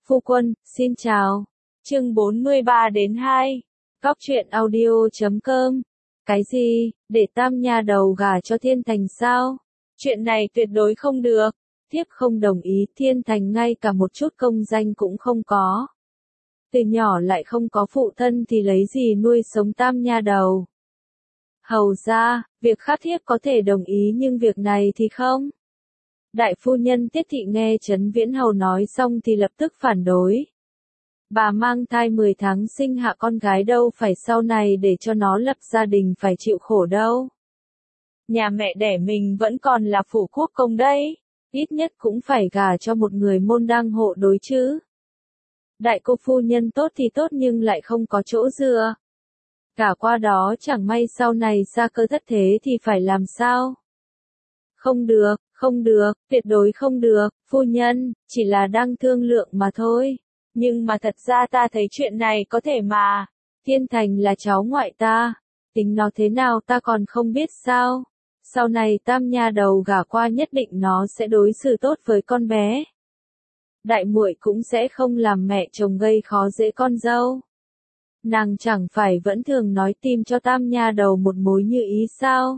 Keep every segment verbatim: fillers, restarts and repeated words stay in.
Phu quân, xin chào. Chương bốn mươi ba đến hai. Góc truyện audio chấm com. Cái gì, để Tam nha đầu gả cho Thiên Thành sao? Chuyện này tuyệt đối không được. Thiếp không đồng ý, Thiên Thành ngay cả một chút công danh cũng không có. Từ nhỏ lại không có phụ thân thì lấy gì nuôi sống Tam nha đầu. Hầu ra, việc khác thiếp có thể đồng ý nhưng việc này thì không. Đại phu nhân Tiết Thị nghe Trấn Viễn Hầu nói xong thì lập tức phản đối. Bà mang thai mười tháng sinh hạ con gái đâu phải sau này để cho nó lập gia đình phải chịu khổ đâu. Nhà mẹ đẻ mình vẫn còn là phủ quốc công đấy, ít nhất cũng phải gả cho một người môn đăng hộ đối chứ. Đại cô phu nhân tốt thì tốt nhưng lại không có chỗ dựa. Cả qua đó chẳng may sau này xa cơ thất thế thì phải làm sao? Không được, không được, tuyệt đối không được, phu nhân, chỉ là đang thương lượng mà thôi. Nhưng mà thật ra ta thấy chuyện này có thể mà. Thiên Thành là cháu ngoại ta, tính nó thế nào ta còn không biết sao. Sau này Tam nha đầu gả qua nhất định nó sẽ đối xử tốt với con bé. Đại muội cũng sẽ không làm mẹ chồng gây khó dễ con dâu. Nàng chẳng phải vẫn thường nói tìm cho Tam nha đầu một mối như ý sao?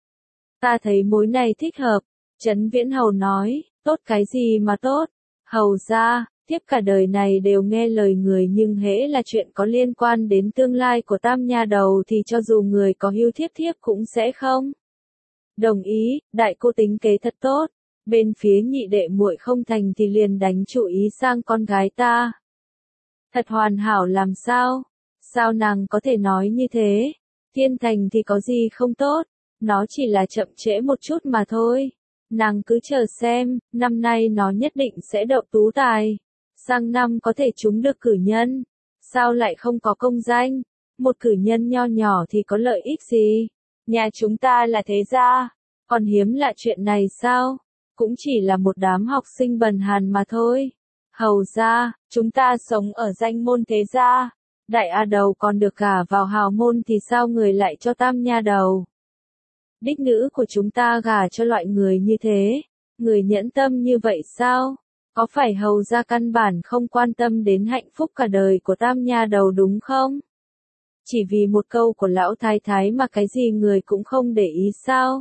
Ta thấy mối này thích hợp. Trấn Viễn Hầu nói, tốt cái gì mà tốt? Hầu ra, thiếp cả đời này đều nghe lời người nhưng hễ là chuyện có liên quan đến tương lai của Tam nha đầu thì cho dù người có hưu thiếp thiếp cũng sẽ không. Đồng ý, đại cô tính kế thật tốt. Bên phía nhị đệ muội không thành thì liền đánh chủ ý sang con gái ta. Thật hoàn hảo làm sao? Sao nàng có thể nói như thế? Thiên Thành thì có gì không tốt? Nó chỉ là chậm trễ một chút mà thôi. Nàng cứ chờ xem, năm nay nó nhất định sẽ đậu tú tài. Sang năm có thể trúng được cử nhân. Sao lại không có công danh? Một cử nhân nho nhỏ thì có lợi ích gì? Nhà chúng ta là thế gia. Còn hiếm lạ chuyện này sao? Cũng chỉ là một đám học sinh bần hàn mà thôi. Hầu ra, chúng ta sống ở danh môn thế gia. Đại A đầu còn được gả vào hào môn thì sao người lại cho Tam nha đầu? Đích nữ của chúng ta gả cho loại người như thế, người nhẫn tâm như vậy sao? Có phải hầu ra căn bản không quan tâm đến hạnh phúc cả đời của Tam nha đầu đúng không? Chỉ vì một câu của lão thái thái mà cái gì người cũng không để ý sao?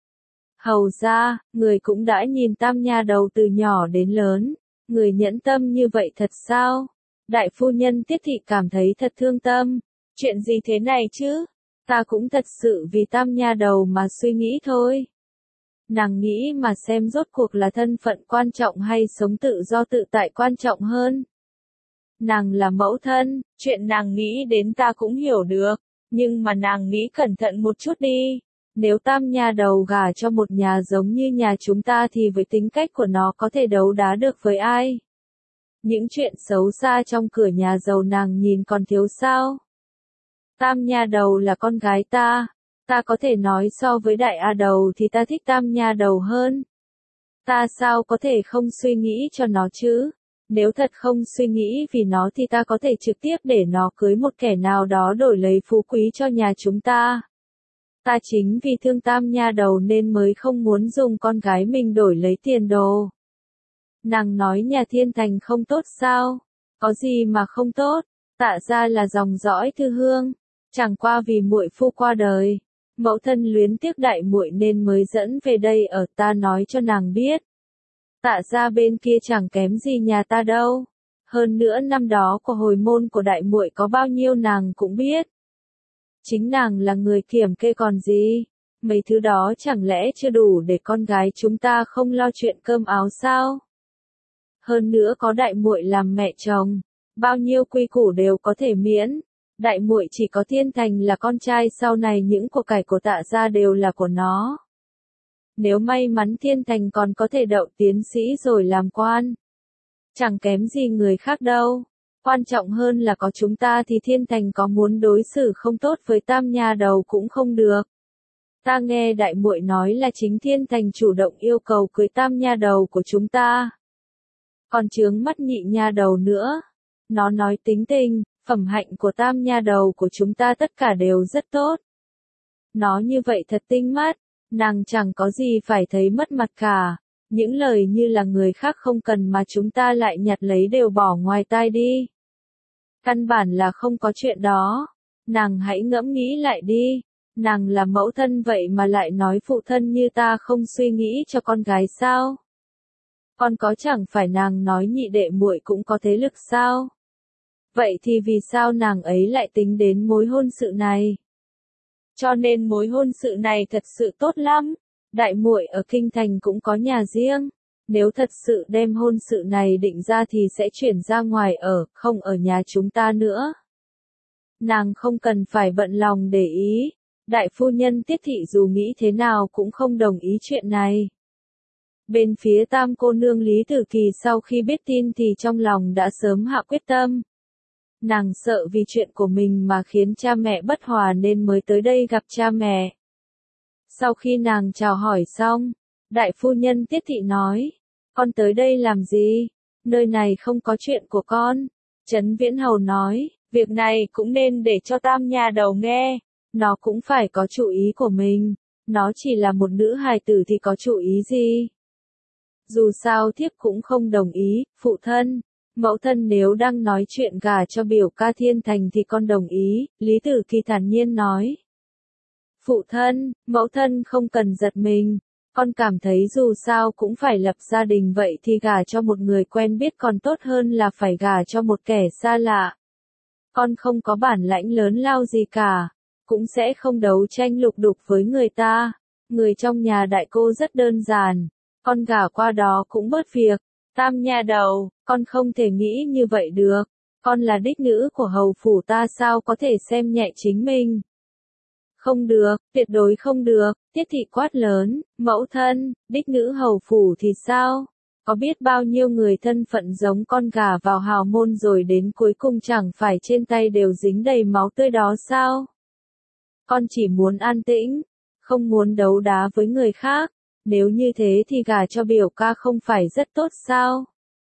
Hầu ra, người cũng đã nhìn Tam nha đầu từ nhỏ đến lớn, người nhẫn tâm như vậy thật sao? Đại phu nhân Tiết Thị cảm thấy thật thương tâm. Chuyện gì thế này chứ? Ta cũng thật sự vì Tam nha đầu mà suy nghĩ thôi. Nàng nghĩ mà xem rốt cuộc là thân phận quan trọng hay sống tự do tự tại quan trọng hơn. Nàng là mẫu thân, chuyện nàng nghĩ đến ta cũng hiểu được, nhưng mà nàng nghĩ cẩn thận một chút đi. Nếu Tam nha đầu gả cho một nhà giống như nhà chúng ta thì với tính cách của nó có thể đấu đá được với ai? Những chuyện xấu xa trong cửa nhà giàu nàng nhìn còn thiếu sao? Tam nha đầu là con gái ta, ta có thể nói so với đại A đầu thì ta thích Tam nha đầu hơn. Ta sao có thể không suy nghĩ cho nó chứ? Nếu thật không suy nghĩ vì nó thì ta có thể trực tiếp để nó cưới một kẻ nào đó đổi lấy phú quý cho nhà chúng ta. Ta chính vì thương Tam nha đầu nên mới không muốn dùng con gái mình đổi lấy tiền đồ. Nàng nói nhà Thiên Thành không tốt sao? Có gì mà không tốt? Tạ ra là dòng dõi thư hương. Chẳng qua vì muội phu qua đời, mẫu thân luyến tiếc đại muội nên mới dẫn về đây ở, ta nói cho nàng biết. Tạ ra bên kia chẳng kém gì nhà ta đâu. Hơn nữa năm đó của hồi môn của đại muội có bao nhiêu nàng cũng biết. Chính nàng là người kiểm kê còn gì. Mấy thứ đó chẳng lẽ chưa đủ để con gái chúng ta không lo chuyện cơm áo sao? Hơn nữa có đại muội làm mẹ chồng, bao nhiêu quy củ đều có thể miễn. Đại muội chỉ có Thiên Thành là con trai, sau này những của cải của Tạ gia đều là của nó. Nếu may mắn Thiên Thành còn có thể đậu tiến sĩ rồi làm quan, chẳng kém gì người khác đâu. Quan trọng hơn là có chúng ta thì Thiên Thành có muốn đối xử không tốt với Tam nha đầu cũng không được. Ta nghe đại muội nói là chính Thiên Thành chủ động yêu cầu cưới Tam nha đầu của chúng ta. Còn chướng mắt nhị nha đầu nữa. Nó nói tính tình, phẩm hạnh của Tam nha đầu của chúng ta tất cả đều rất tốt. Nó như vậy thật tinh mắt, nàng chẳng có gì phải thấy mất mặt cả. Những lời như là người khác không cần mà chúng ta lại nhặt lấy đều bỏ ngoài tai đi. Căn bản là không có chuyện đó. Nàng hãy ngẫm nghĩ lại đi. Nàng là mẫu thân vậy mà lại nói phụ thân như ta không suy nghĩ cho con gái sao? Con có chẳng phải nàng nói nhị đệ muội cũng có thế lực sao? Vậy thì vì sao nàng ấy lại tính đến mối hôn sự này? Cho nên mối hôn sự này thật sự tốt lắm. Đại muội ở kinh thành cũng có nhà riêng. Nếu thật sự đem hôn sự này định ra thì sẽ chuyển ra ngoài ở, không ở nhà chúng ta nữa. Nàng không cần phải bận lòng để ý. Đại phu nhân Tiết thị dù nghĩ thế nào cũng không đồng ý chuyện này. Bên phía tam cô nương Lý Tử Kỳ sau khi biết tin thì trong lòng đã sớm hạ quyết tâm. Nàng sợ vì chuyện của mình mà khiến cha mẹ bất hòa nên mới tới đây gặp cha mẹ. Sau khi nàng chào hỏi xong, đại phu nhân Tiết thị nói, con tới đây làm gì? Nơi này không có chuyện của con. Trấn Viễn Hầu nói, việc này cũng nên để cho tam nha đầu nghe. Nó cũng phải có chủ ý của mình. Nó chỉ là một nữ hài tử thì có chủ ý gì? Dù sao thiếp cũng không đồng ý, phụ thân. Mẫu thân nếu đang nói chuyện gả cho biểu ca Thiên Thành thì con đồng ý, Lý Tử Kỳ thản nhiên nói. Phụ thân, mẫu thân không cần giật mình. Con cảm thấy dù sao cũng phải lập gia đình vậy thì gả cho một người quen biết còn tốt hơn là phải gả cho một kẻ xa lạ. Con không có bản lãnh lớn lao gì cả. Cũng sẽ không đấu tranh lục đục với người ta. Người trong nhà đại cô rất đơn giản. Con gả qua đó cũng bớt việc. Tam nha đầu, con không thể nghĩ như vậy được. Con là đích nữ của hầu phủ ta sao có thể xem nhẹ chính mình. Không được, tuyệt đối không được, Tiết thị quát lớn, mẫu thân, đích nữ hầu phủ thì sao? Có biết bao nhiêu người thân phận giống con gà vào hào môn rồi đến cuối cùng chẳng phải trên tay đều dính đầy máu tươi đó sao? Con chỉ muốn an tĩnh, không muốn đấu đá với người khác, nếu như thế thì gả cho biểu ca không phải rất tốt sao?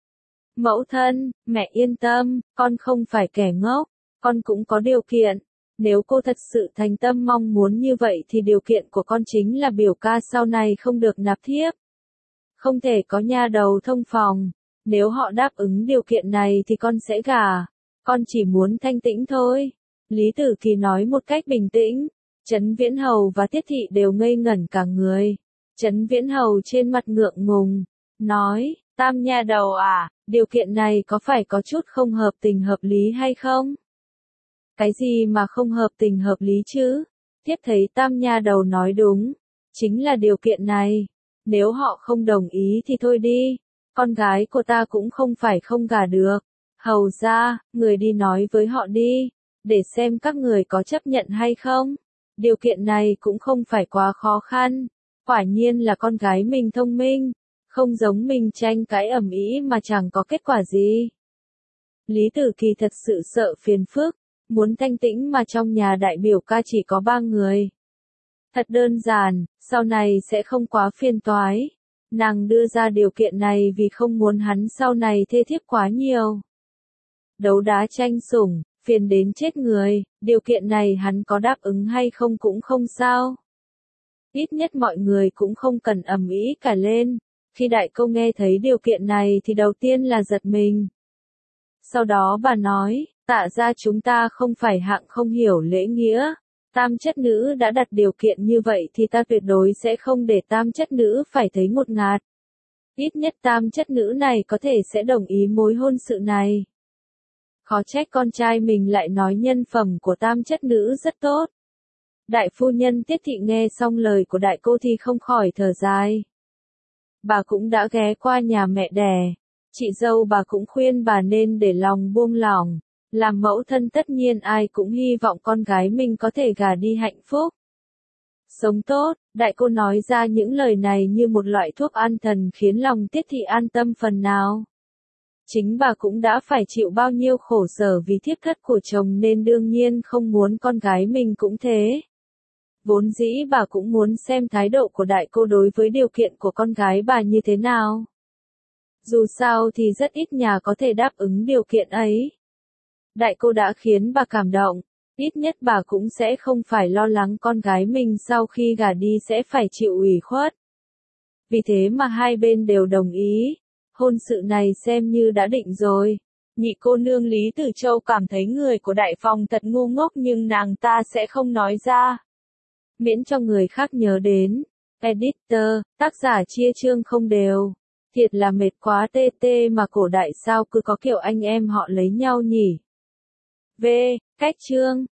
Mẫu thân, mẹ yên tâm, con không phải kẻ ngốc, con cũng có điều kiện. Nếu cô thật sự thành tâm mong muốn như vậy thì điều kiện của con chính là biểu ca sau này không được nạp thiếp. Không thể có nha đầu thông phòng. Nếu họ đáp ứng điều kiện này thì con sẽ gả. Con chỉ muốn thanh tĩnh thôi. Lý Tử Kỳ nói một cách bình tĩnh. Trấn Viễn Hầu và Tiết thị đều ngây ngẩn cả người. Trấn Viễn Hầu trên mặt ngượng ngùng. Nói, tam nha đầu à, điều kiện này có phải có chút không hợp tình hợp lý hay không? Cái gì mà không hợp tình hợp lý chứ? Tiếp thấy tam nha đầu nói đúng. Chính là điều kiện này. Nếu họ không đồng ý thì thôi đi. Con gái của ta cũng không phải không gả được. Hầu ra, người đi nói với họ đi. Để xem các người có chấp nhận hay không. Điều kiện này cũng không phải quá khó khăn. Quả nhiên là con gái mình thông minh. Không giống mình tranh cãi ầm ĩ mà chẳng có kết quả gì. Lý Tử Kỳ thật sự sợ phiền phức. Muốn thanh tĩnh mà trong nhà đại biểu ca chỉ có ba người. Thật đơn giản, sau này sẽ không quá phiền toái. Nàng đưa ra điều kiện này vì không muốn hắn sau này thê thiếp quá nhiều. Đấu đá tranh sủng, phiền đến chết người, điều kiện này hắn có đáp ứng hay không cũng không sao. Ít nhất mọi người cũng không cần ầm ĩ cả lên. Khi đại cô nghe thấy điều kiện này thì đầu tiên là giật mình. Sau đó bà nói, tạ ra chúng ta không phải hạng không hiểu lễ nghĩa. Tam chất nữ đã đặt điều kiện như vậy thì ta tuyệt đối sẽ không để tam chất nữ phải thấy ngột ngạt. Ít nhất tam chất nữ này có thể sẽ đồng ý mối hôn sự này. Khó trách con trai mình lại nói nhân phẩm của tam chất nữ rất tốt. Đại phu nhân Tiết thị nghe xong lời của đại cô thì không khỏi thở dài. Bà cũng đã ghé qua nhà mẹ đẻ. Chị dâu bà cũng khuyên bà nên để lòng buông lỏng. Làm mẫu thân tất nhiên ai cũng hy vọng con gái mình có thể gả đi hạnh phúc. Sống tốt, đại cô nói ra những lời này như một loại thuốc an thần khiến lòng Tiết thị an tâm phần nào. Chính bà cũng đã phải chịu bao nhiêu khổ sở vì thiếp thất của chồng nên đương nhiên không muốn con gái mình cũng thế. Vốn dĩ bà cũng muốn xem thái độ của đại cô đối với điều kiện của con gái bà như thế nào. Dù sao thì rất ít nhà có thể đáp ứng điều kiện ấy. Đại cô đã khiến bà cảm động, ít nhất bà cũng sẽ không phải lo lắng con gái mình sau khi gả đi sẽ phải chịu ủy khuất. Vì thế mà hai bên đều đồng ý. Hôn sự này xem như đã định rồi. Nhị cô nương Lý Tử Châu cảm thấy người của Đại Phòng thật ngu ngốc nhưng nàng ta sẽ không nói ra. Miễn cho người khác nhớ đến. Editor, tác giả chia chương không đều. Thiệt là mệt quá tê tê mà cổ đại sao cứ có kiểu anh em họ lấy nhau nhỉ. V. Cách chương